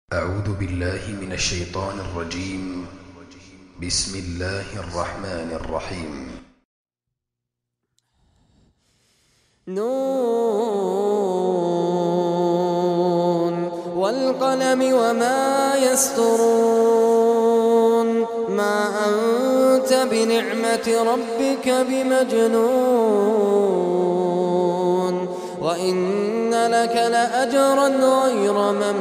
أعوذ بالله من الشيطان الرجيم. بسم الله الرحمن الرحيم. نون والقلم وما يسطرون ما أنت بنعمة ربك بمجنون وإن لك لأجرا غير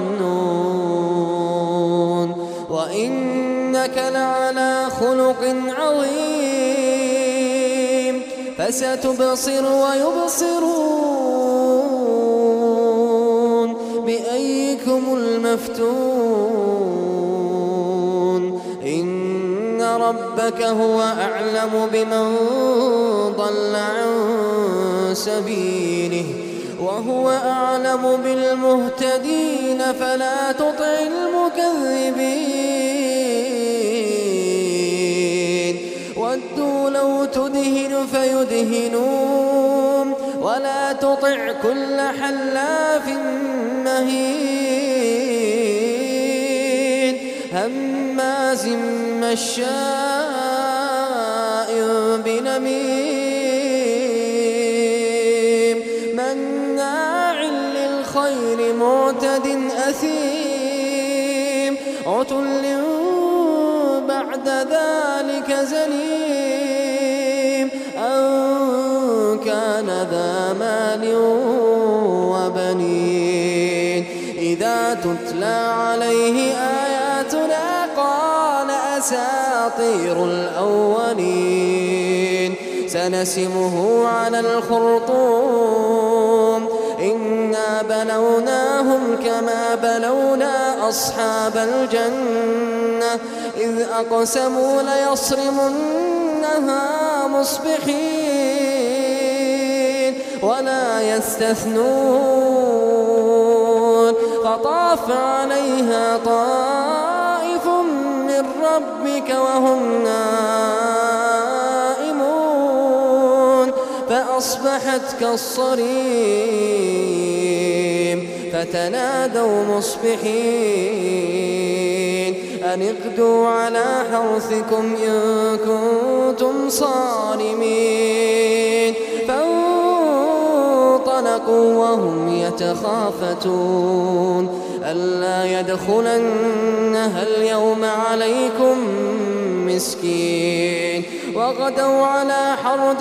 ممنون وإنك لعلى خلق عظيم فستبصر ويبصرون بأيكم المفتون إن ربك هو أعلم بمن ضل عن سبيله وهو أعلم بالمهتدين فلا تطع المكذبين ودوا لو تدهن فيدهنون ولا تطع كل حلاف مهين هماز مشاء بنميم مناع للخير معتد أثيم عتل بعد ذلك زنيم أن كان ذا مال وبنين إذا تتلى عليه آياتنا قال أساطير الأولين سنسمه على الخرطوم إنا بلوناهم كما بلونا أصحاب الجنة إذ أقسموا ليصرمنها مصبحين ولا يستثنون فطاف عليها طائف من ربك وهم نائمون فأصبحت كالصريم فتنادوا مصبحين أن اغدوا على حرثكم إن كنتم صارمين فانطلقوا وهم يتخافتون ألا يدخلنها اليوم عليكم مسكين وغدوا على حرد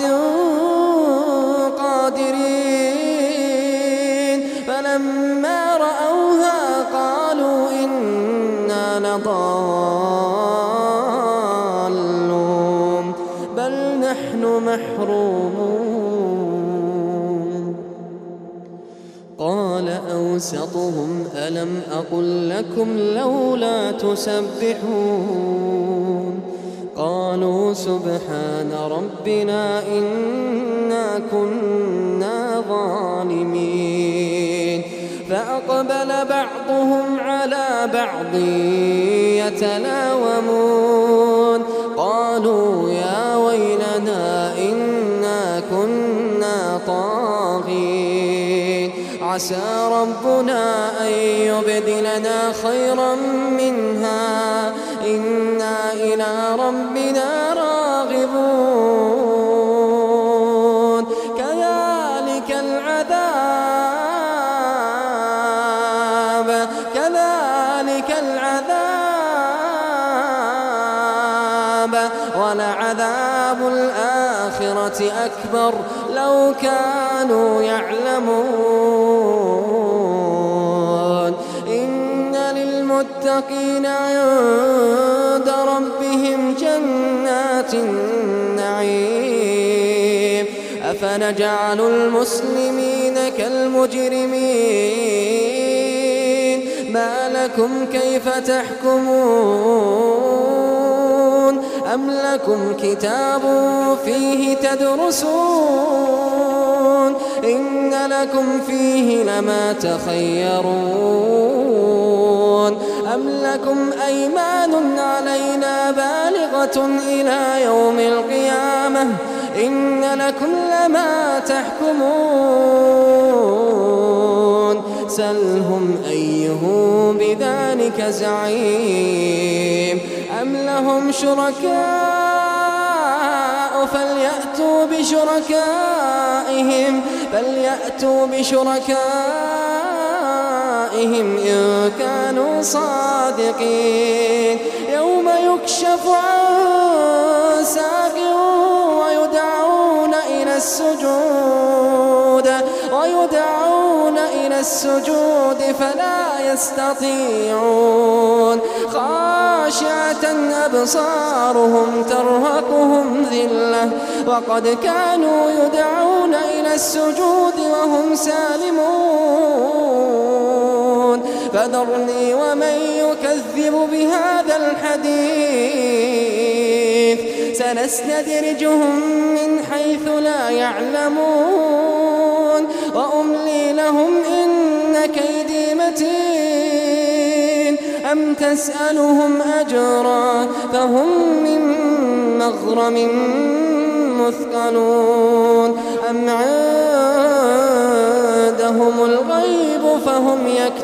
قادرين فلما رأوها قالوا إنا لضالون بل نحن محرومون قال أوسطهم ألم أقل لكم لولا تسبحون قالوا سبحان ربنا إنا كنا ظالمين فأقبل بعضهم على بعض يتلاومون قالوا يا ويلنا إنا كنا طاغين عسى ربنا أن يبدلنا خيرا منها إنا إلى ربنا راغبون كذلك العذاب ولعذاب الآخرة أكبر لو كانوا يعلمون إن للمتقين عند ربهم جنات النعيم أفنجعل المسلمين كالمجرمين ما لكم كيف تحكمون أم لكم كتاب فيه تدرسون إن لكم فيه لما تخيرون أم لكم أيمان علينا بالغة إلى يوم القيامة إن لكم لما تحكمون سلهم أيهم بذلك زعيم أم لهم شركاء فليأتوا بشركائهم إن كانوا صادقين يوم يكشف عن ساق ويدعون إلى السجود فلا يستطيعون خاشعة أبصارهم ترهقهم ذلة وقد كانوا يدعون إلى السجود وهم سالمون فذرني ومن يكذب بهذا الحديث سنستدرجهم من حيث لا يعلمون وأملي لهم إن كيدي متين أم تسألهم أجرا فهم من مغرم مثقلون أم عندهم الغيب فهم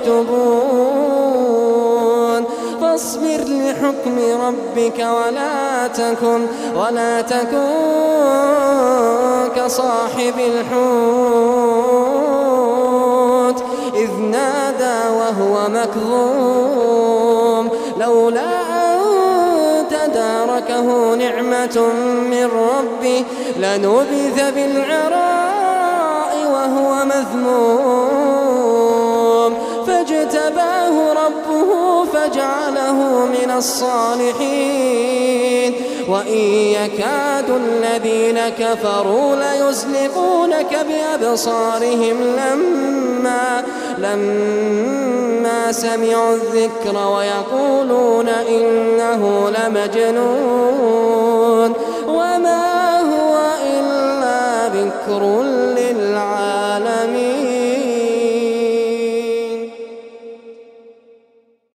يكتبون فاصبر لحكم ربك ولا تكن كصاحب الحوت إذ نادى وهو مكظوم لولا أن تداركه نعمة من ربه لنبذ بالعراء وهو مذموم فاجتباه ربه فجعله من الصالحين وإن يكاد الذين كفروا ليزلقونك بأبصارهم لما سمعوا الذكر ويقولون إنه لمجنون وما هو إلا ذكر للعالمين.